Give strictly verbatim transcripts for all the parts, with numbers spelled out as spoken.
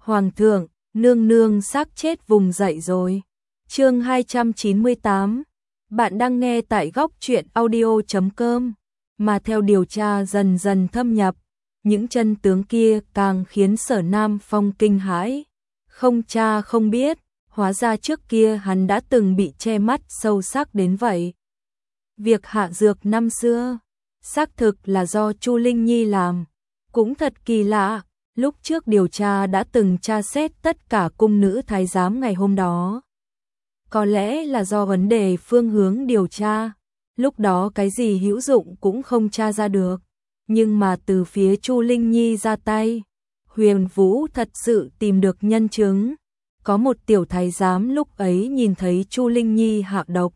Hoàng thượng, nương nương xác chết vùng dậy rồi. Chương hai trăm chín mươi tám. Bạn đang nghe tại góc truyện audio chấm com. Mà theo điều tra dần dần thâm nhập, những chân tướng kia càng khiến Sở Nam Phong kinh hãi. Không cha không biết, hóa ra trước kia hắn đã từng bị che mắt sâu sắc đến vậy. Việc hạ dược năm xưa, xác thực là do Chu Linh Nhi làm. Cũng thật kỳ lạ, lúc trước điều tra đã từng tra xét tất cả cung nữ thái giám ngày hôm đó. Có lẽ là do vấn đề phương hướng điều tra, lúc đó cái gì hữu dụng cũng không tra ra được. Nhưng mà từ phía Chu Linh Nhi ra tay, Huyền Vũ thật sự tìm được nhân chứng. Có một tiểu thái giám lúc ấy nhìn thấy Chu Linh Nhi hạ độc,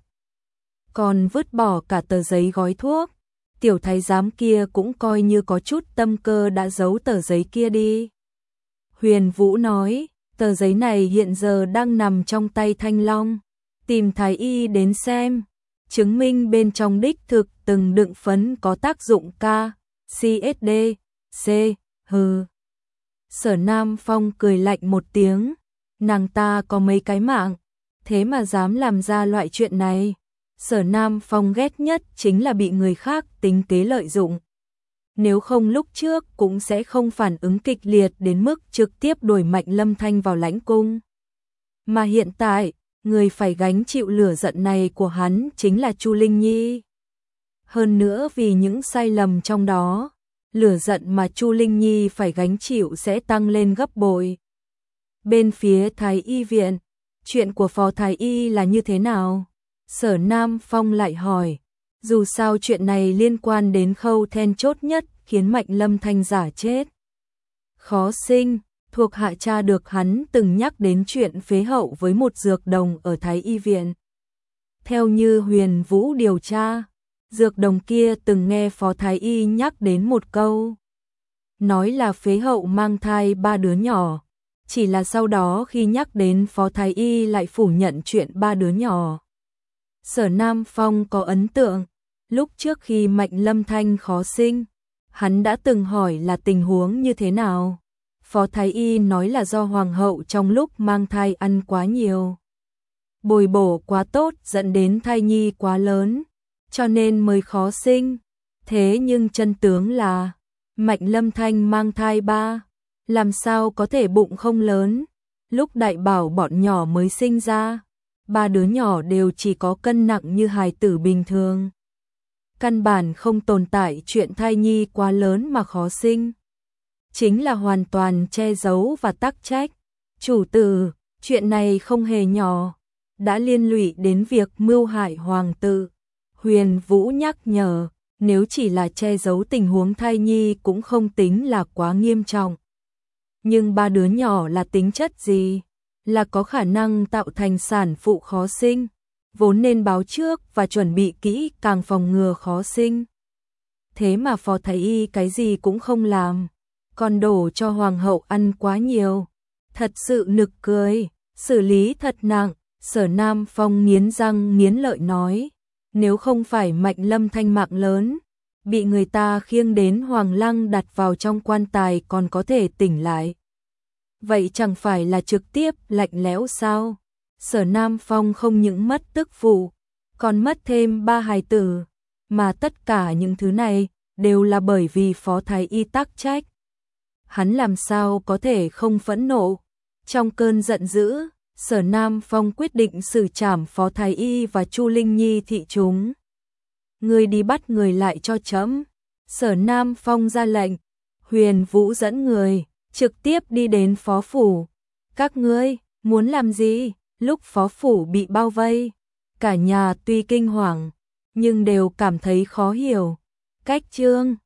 còn vứt bỏ cả tờ giấy gói thuốc. Tiểu thái giám kia cũng coi như có chút tâm cơ đã giấu tờ giấy kia đi. Huyền Vũ nói, tờ giấy này hiện giờ đang nằm trong tay Thanh Long, tìm thái y đến xem, chứng minh bên trong đích thực từng đựng phấn có tác dụng K, C S D, C, hừ. Sở Nam Phong cười lạnh một tiếng, nàng ta có mấy cái mạng, thế mà dám làm ra loại chuyện này. Sở Nam Phong ghét nhất chính là bị người khác tính kế lợi dụng. Nếu không lúc trước cũng sẽ không phản ứng kịch liệt đến mức trực tiếp đuổi Mạnh Lâm Thanh vào lãnh cung. Mà hiện tại, người phải gánh chịu lửa giận này của hắn chính là Chu Linh Nhi. Hơn nữa vì những sai lầm trong đó, lửa giận mà Chu Linh Nhi phải gánh chịu sẽ tăng lên gấp bội. Bên phía Thái y viện, chuyện của Phó Thái y là như thế nào? Sở Nam Phong lại hỏi, dù sao chuyện này liên quan đến khâu then chốt nhất khiến Mạnh Lâm Thanh giả chết. Khó sinh, thuộc hạ cha được hắn từng nhắc đến chuyện phế hậu với một dược đồng ở Thái y viện. Theo như Huyền Vũ điều tra, dược đồng kia từng nghe Phó Thái y nhắc đến một câu, nói là phế hậu mang thai ba đứa nhỏ. Chỉ là sau đó khi nhắc đến Phó Thái y lại phủ nhận chuyện ba đứa nhỏ. Sở Nam Phong có ấn tượng, lúc trước khi Mạnh Lâm Thanh khó sinh, hắn đã từng hỏi là tình huống như thế nào. Phó Thái y nói là do hoàng hậu trong lúc mang thai ăn quá nhiều, bồi bổ quá tốt dẫn đến thai nhi quá lớn, cho nên mới khó sinh. Thế nhưng chân tướng là, Mạnh Lâm Thanh mang thai ba, làm sao có thể bụng không lớn. Lúc đại bảo bọn nhỏ mới sinh ra, ba đứa nhỏ đều chỉ có cân nặng như hài tử bình thường. Căn bản không tồn tại chuyện thai nhi quá lớn mà khó sinh. Chính là hoàn toàn che giấu và tắc trách. Chủ tử, chuyện này không hề nhỏ, đã liên lụy đến việc mưu hại hoàng tử. Huyền Vũ nhắc nhở, nếu chỉ là che giấu tình huống thai nhi cũng không tính là quá nghiêm trọng. Nhưng ba đứa nhỏ là tính chất gì? Là có khả năng tạo thành sản phụ khó sinh, vốn nên báo trước và chuẩn bị kỹ càng phòng ngừa khó sinh. Thế mà Phó Thái y cái gì cũng không làm, còn đổ cho hoàng hậu ăn quá nhiều. Thật sự nực cười, xử lý thật nặng. Sở Nam Phong nghiến răng nghiến lợi nói, nếu không phải Mạnh Lâm Thanh mạng lớn, bị người ta khiêng đến Hoàng Lăng đặt vào trong quan tài còn có thể tỉnh lại, vậy chẳng phải là trực tiếp lạnh lẽo sao? Sở Nam Phong không những mất tức phụ, còn mất thêm ba hài tử, mà tất cả những thứ này đều là bởi vì Phó Thái y tắc trách. Hắn làm sao có thể không phẫn nộ? Trong cơn giận dữ, Sở Nam Phong quyết định xử trảm Phó Thái y và Chu Linh Nhi thị chúng. Người đi bắt người lại cho trẫm. Sở Nam Phong ra lệnh. Huyền Vũ dẫn người trực tiếp đi đến phó phủ. Các ngươi muốn làm gì? Lúc phó phủ bị bao vây, cả nhà tuy kinh hoàng nhưng đều cảm thấy khó hiểu. Cách Trương